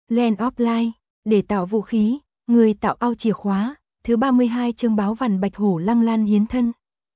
Land of Light, để tạo vũ khí, người tạo ao chìa khóa, thứ 32 chương báo vằn bạch hổ Lăng Lan hiến thân.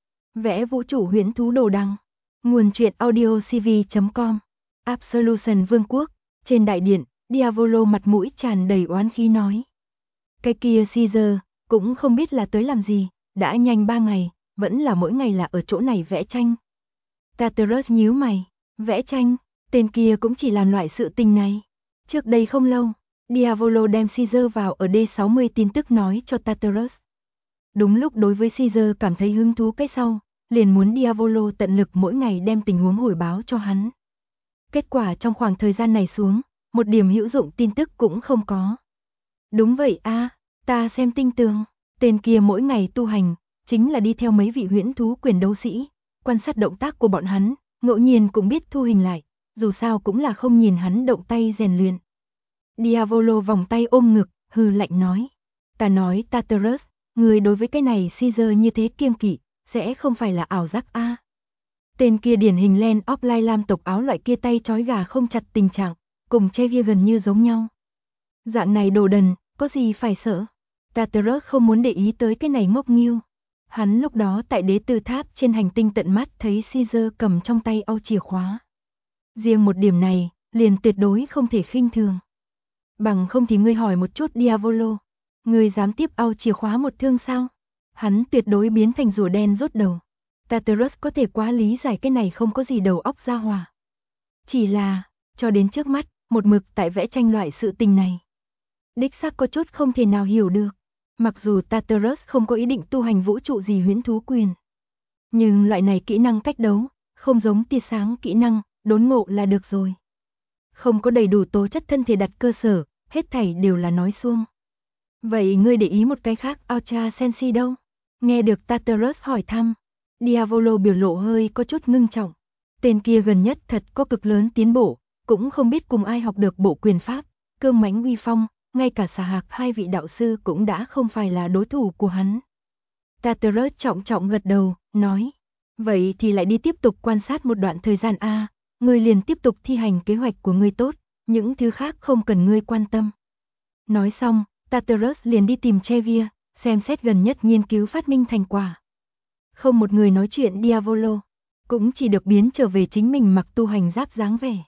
Vẽ vũ trụ huyễn thú đồ đăng. Nguồn truyện audiocv.com. Absolution Vương quốc, trên đại điện, Diavolo mặt mũi tràn đầy oán khí nói. Cái kia Caesar, cũng không biết là tới làm gì, đã nhanh 3 ngày, vẫn là mỗi ngày là ở chỗ này vẽ tranh. Tartarus nhíu mày, vẽ tranh, tên kia cũng chỉ làm loại sự tình này. Trước đây không lâu, Diavolo đem Caesar vào ở D60 tin tức nói cho Tartarus. Đúng lúc đối với Caesar cảm thấy hứng thú cái sau, liền muốn Diavolo tận lực mỗi ngày đem tình huống hồi báo cho hắn. Kết quả trong khoảng thời gian này xuống, một điểm hữu dụng tin tức cũng không có. Đúng vậy a, ta xem tinh tường, tên kia mỗi ngày tu hành, chính là đi theo mấy vị huyễn thú quyền đấu sĩ, quan sát động tác của bọn hắn, ngẫu nhiên cũng biết thu hình lại, dù sao cũng là không nhìn hắn động tay rèn luyện. Diavolo vòng tay ôm ngực, hừ lạnh nói. Ta nói Tartarus, người đối với cái này Caesar như thế kiêng kỵ, sẽ không phải là ảo giác a? Tên kia điển hình Land of Light lam tộc áo loại kia tay trói gà không chặt tình trạng, cùng che kia gần như giống nhau. Dạng này đồ đần, có gì phải sợ? Tartarus không muốn để ý tới cái này ngốc nghếu. Hắn lúc đó tại đế tư tháp trên hành tinh tận mắt thấy Caesar cầm trong tay ao chìa khóa. Riêng một điểm này, liền tuyệt đối không thể khinh thường. Bằng không thì ngươi hỏi một chút Diavolo, ngươi dám tiếp ao chìa khóa một thương sao? Hắn tuyệt đối biến thành rùa đen rốt đầu. Tartarus có thể quá lý giải cái này không có gì đầu óc ra hòa. Chỉ là, cho đến trước mắt, một mực tại vẽ tranh loại sự tình này. Đích xác có chút không thể nào hiểu được. Mặc dù Tartarus không có ý định tu hành vũ trụ gì huyễn thú quyền. Nhưng loại này kỹ năng cách đấu, không giống tia sáng kỹ năng, đốn ngộ là được rồi. Không có đầy đủ tố chất thân thể đặt cơ sở, hết thảy đều là nói suông. Vậy ngươi để ý một cái khác Ultra Sensi đâu? Nghe được Tartarus hỏi thăm, Diavolo biểu lộ hơi có chút ngưng trọng. Tên kia gần nhất thật có cực lớn tiến bộ, cũng không biết cùng ai học được bộ quyền pháp, cương mãnh uy phong, ngay cả xà hạc hai vị đạo sư cũng đã không phải là đối thủ của hắn. Tartarus trọng trọng gật đầu, nói. Vậy thì lại đi tiếp tục quan sát một đoạn thời gian a, ngươi liền tiếp tục thi hành kế hoạch của ngươi tốt, những thứ khác không cần ngươi quan tâm. Nói xong, Tartarus liền đi tìm Chevia, xem xét gần nhất nghiên cứu phát minh thành quả. Không một người nói chuyện Diavolo, cũng chỉ được biến trở về chính mình mặc tu hành giáp dáng vẻ.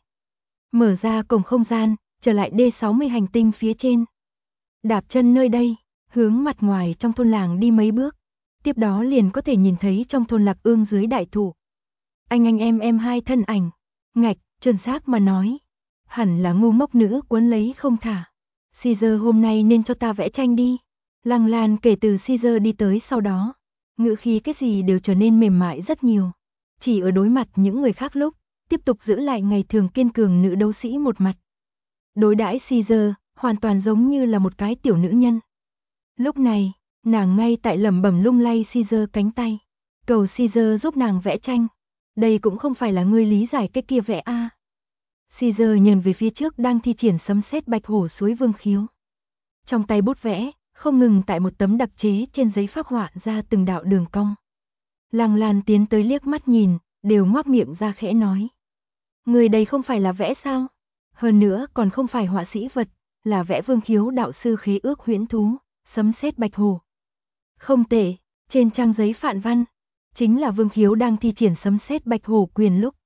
Mở ra cổng không gian, trở lại D60 hành tinh phía trên. Đạp chân nơi đây, hướng mặt ngoài trong thôn làng đi mấy bước, tiếp đó liền có thể nhìn thấy trong thôn Lạc Ương dưới đại thụ. Anh em hai thân ảnh, ngạch, chuẩn xác mà nói, hẳn là ngu ngốc nữ cuốn lấy không thả. Caesar hôm nay nên cho ta vẽ tranh đi. Lăng Lan kể từ Caesar đi tới sau đó, ngữ khí cái gì đều trở nên mềm mại rất nhiều. Chỉ ở đối mặt những người khác lúc, tiếp tục giữ lại ngày thường kiên cường nữ đấu sĩ một mặt. Đối đãi Caesar, hoàn toàn giống như là một cái tiểu nữ nhân. Lúc này, nàng ngay tại lẩm bẩm lung lay Caesar cánh tay. Cầu Caesar giúp nàng vẽ tranh. Đây cũng không phải là ngươi lý giải cái kia vẽ a. Caesar nhìn về phía trước đang thi triển sấm sét bạch hổ suối vương khiếu. Trong tay bút vẽ, không ngừng tại một tấm đặc chế trên giấy phác họa ra từng đạo đường cong. Lăng Lan tiến tới liếc mắt nhìn, đều ngoác miệng ra khẽ nói. Người đây không phải là vẽ sao? Hơn nữa còn không phải họa sĩ vật, là vẽ vương khiếu đạo sư khế ước huyễn thú, sấm sét bạch hổ. Không tệ, trên trang giấy phạn văn, chính là vương khiếu đang thi triển sấm sét bạch hổ quyền lúc.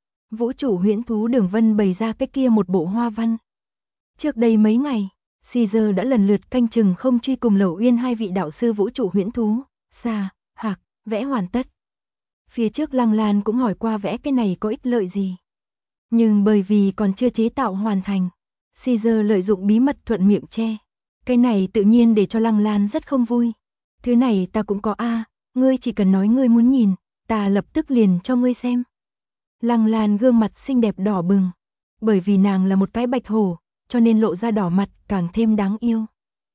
Vũ trụ huyễn thú đường vân bày ra cái kia một bộ hoa văn. Trước đây mấy ngày, Caesar đã lần lượt canh chừng không truy cùng Lẩu Uyên hai vị đạo sư vũ trụ huyễn thú, xà, hạc, vẽ hoàn tất. Phía trước Lăng Lan cũng hỏi qua vẽ cái này có ích lợi gì. Nhưng bởi vì còn chưa chế tạo hoàn thành, Caesar lợi dụng bí mật thuận miệng che. Cái này tự nhiên để cho Lăng Lan rất không vui. Thứ này ta cũng có a, ngươi chỉ cần nói ngươi muốn nhìn, ta lập tức liền cho ngươi xem. Lăng Lan gương mặt xinh đẹp đỏ bừng, bởi vì nàng là một cái bạch hổ, cho nên lộ ra đỏ mặt càng thêm đáng yêu.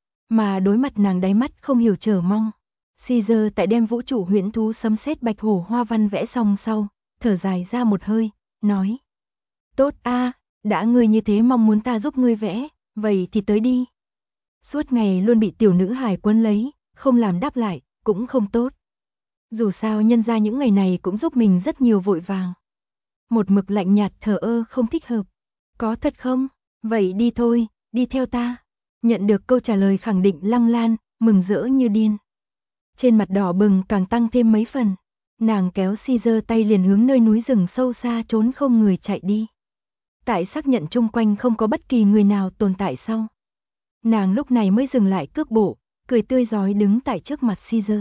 Mà đối mặt nàng đáy mắt không hiểu chờ mong. Caesar tại đem vũ trụ huyễn thú sấm sét bạch hổ hoa văn vẽ xong sau, thở dài ra một hơi, nói. Tốt a, đã ngươi như thế mong muốn ta giúp ngươi vẽ, vậy thì tới đi. Suốt ngày luôn bị tiểu nữ hài quấn lấy, không làm đáp lại, cũng không tốt. Dù sao nhân ra những ngày này cũng giúp mình rất nhiều vội vàng. Một mực lạnh nhạt thờ ơ không thích hợp. Có thật không? Vậy đi thôi, đi theo ta. Nhận được câu trả lời khẳng định, Lăng Lan mừng rỡ như điên. Trên mặt đỏ bừng càng tăng thêm mấy phần. Nàng kéo Caesar tay liền hướng nơi núi rừng sâu xa trốn không người chạy đi. Tại xác nhận chung quanh không có bất kỳ người nào tồn tại sau, nàng lúc này mới dừng lại cước bộ, cười tươi rói đứng tại trước mặt Caesar.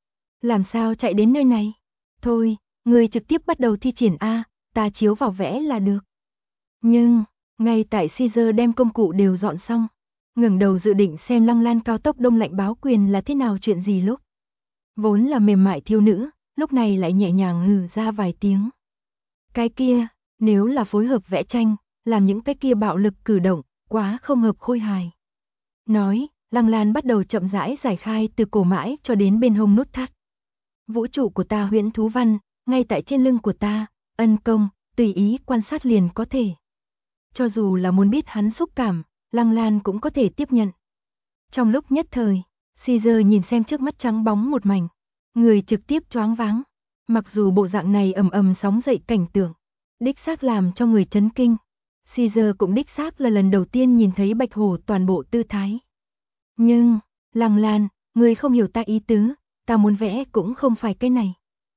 Làm sao chạy đến nơi này? Thôi, người trực tiếp bắt đầu thi triển a, ta chiếu vào vẽ là được. Nhưng, ngay tại Caesar đem công cụ đều dọn xong, ngẩng đầu dự định xem Lăng Lan cao tốc đông lạnh báo quyền là thế nào chuyện gì lúc. Vốn là mềm mại thiếu nữ, lúc này lại nhẹ nhàng hừ ra vài tiếng. Cái kia, nếu là phối hợp vẽ tranh, làm những cái kia bạo lực cử động, quá không hợp khôi hài. Nói, Lăng Lan bắt đầu chậm rãi giải khai từ cổ mãi cho đến bên hông nút thắt. Vũ trụ của ta huyễn thú văn, ngay tại trên lưng của ta, ân công, tùy ý quan sát liền có thể. Cho dù là muốn biết hắn xúc cảm, Lăng Lan cũng có thể tiếp nhận. Trong lúc nhất thời, Caesar nhìn xem trước mắt trắng bóng một mảnh, người trực tiếp choáng váng. Mặc dù bộ dạng này ầm ầm sóng dậy cảnh tượng, đích xác làm cho người chấn kinh. Caesar cũng đích xác là lần đầu tiên nhìn thấy bạch hổ toàn bộ tư thái. Nhưng, Lăng Lan, người không hiểu ta ý tứ, ta muốn vẽ cũng không phải cái này.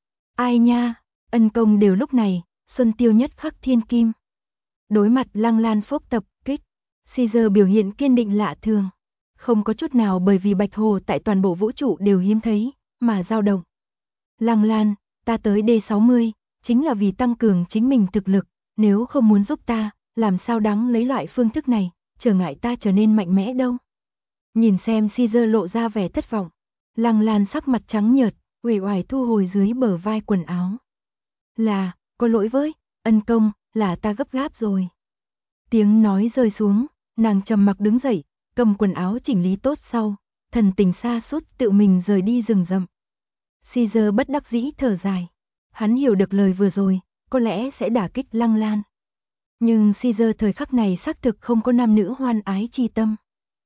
Ai nha, ân công đều lúc này, xuân tiêu nhất khắc thiên kim. Đối mặt Lăng Lan phốc tập kích, Caesar biểu hiện kiên định lạ thường, không có chút nào bởi vì bạch hổ tại toàn bộ vũ trụ đều hiếm thấy, mà dao động. Lăng Lan, ta tới D60, chính là vì tăng cường chính mình thực lực, nếu không muốn giúp ta, làm sao đáng lấy loại phương thức này, trở ngại ta trở nên mạnh mẽ đâu. Nhìn xem Caesar lộ ra vẻ thất vọng, Lăng Lan sắc mặt trắng nhợt, uể oải thu hồi dưới bờ vai quần áo. Là, có lỗi với, ân công, là ta gấp gáp rồi. Tiếng nói rơi xuống, nàng trầm mặc đứng dậy, cầm quần áo chỉnh lý tốt sau, thần tình xa sút tự mình rời đi rừng rậm. Caesar bất đắc dĩ thở dài. Hắn hiểu được lời vừa rồi, có lẽ sẽ đả kích Lăng Lan. Nhưng Caesar thời khắc này xác thực không có nam nữ hoan ái chi tâm.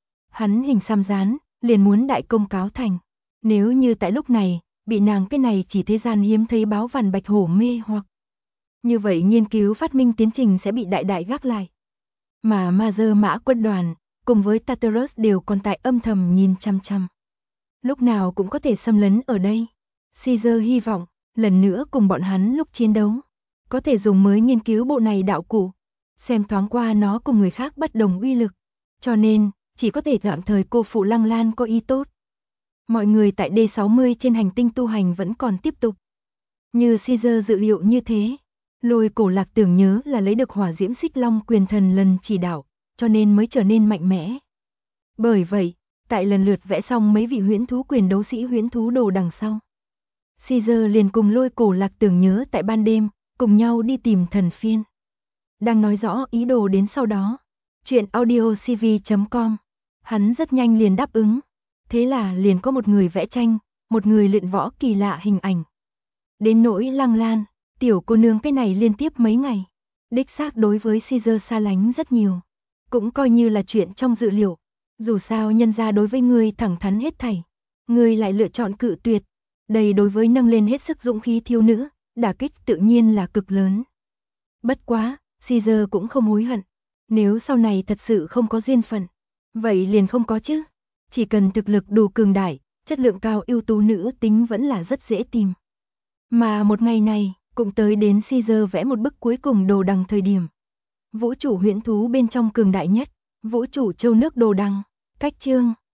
Hắn hình xăm dán, liền muốn đại công cáo thành. Nếu như tại lúc này, bị nàng cái này chỉ thế gian hiếm thấy báo vằn bạch hổ mê hoặc. Như vậy nghiên cứu phát minh tiến trình sẽ bị đại đại gác lại. Mà Mazer Mã quân đoàn, cùng với Tartarus đều còn tại âm thầm nhìn chăm chăm. Lúc nào cũng có thể xâm lấn ở đây. Caesar hy vọng, lần nữa cùng bọn hắn lúc chiến đấu, có thể dùng mới nghiên cứu bộ này đạo cụ, xem thoáng qua nó cùng người khác bất đồng uy lực. Cho nên, chỉ có thể tạm thời cô phụ Lăng Lan có ý tốt. Mọi người tại D60 trên hành tinh tu hành vẫn còn tiếp tục. Như Caesar dự liệu như thế, Lôi Cổ Lạc tưởng nhớ là lấy được hỏa diễm xích long quyền thần lần chỉ đạo, cho nên mới trở nên mạnh mẽ. Bởi vậy, tại lần lượt vẽ xong mấy vị huyễn thú quyền đấu sĩ huyễn thú đồ đằng sau, Caesar liền cùng Lôi Cổ Lạc tưởng nhớ tại ban đêm, cùng nhau đi tìm thần phiên. Đang nói rõ ý đồ đến sau đó, chuyện audiocv.com, hắn rất nhanh liền đáp ứng. Thế là liền có một người vẽ tranh, một người luyện võ kỳ lạ hình ảnh. Đến nỗi Lăng Lan, tiểu cô nương cái này liên tiếp mấy ngày, đích xác đối với Caesar xa lánh rất nhiều. Cũng coi như là chuyện trong dự liệu. Dù sao nhân gia đối với ngươi thẳng thắn hết thảy, ngươi lại lựa chọn cự tuyệt. Đây đối với nâng lên hết sức dũng khí thiếu nữ, đả kích tự nhiên là cực lớn. Bất quá, Caesar cũng không hối hận. Nếu sau này thật sự không có duyên phận, vậy liền không có chứ. Chỉ cần thực lực đủ cường đại, chất lượng cao ưu tú nữ tính vẫn là rất dễ tìm. Mà một ngày này, cũng tới đến Caesar vẽ một bức cuối cùng đồ đằng thời điểm. Vũ trụ huyễn thú bên trong cường đại nhất, vũ trụ châu nước đồ đằng, cách chương.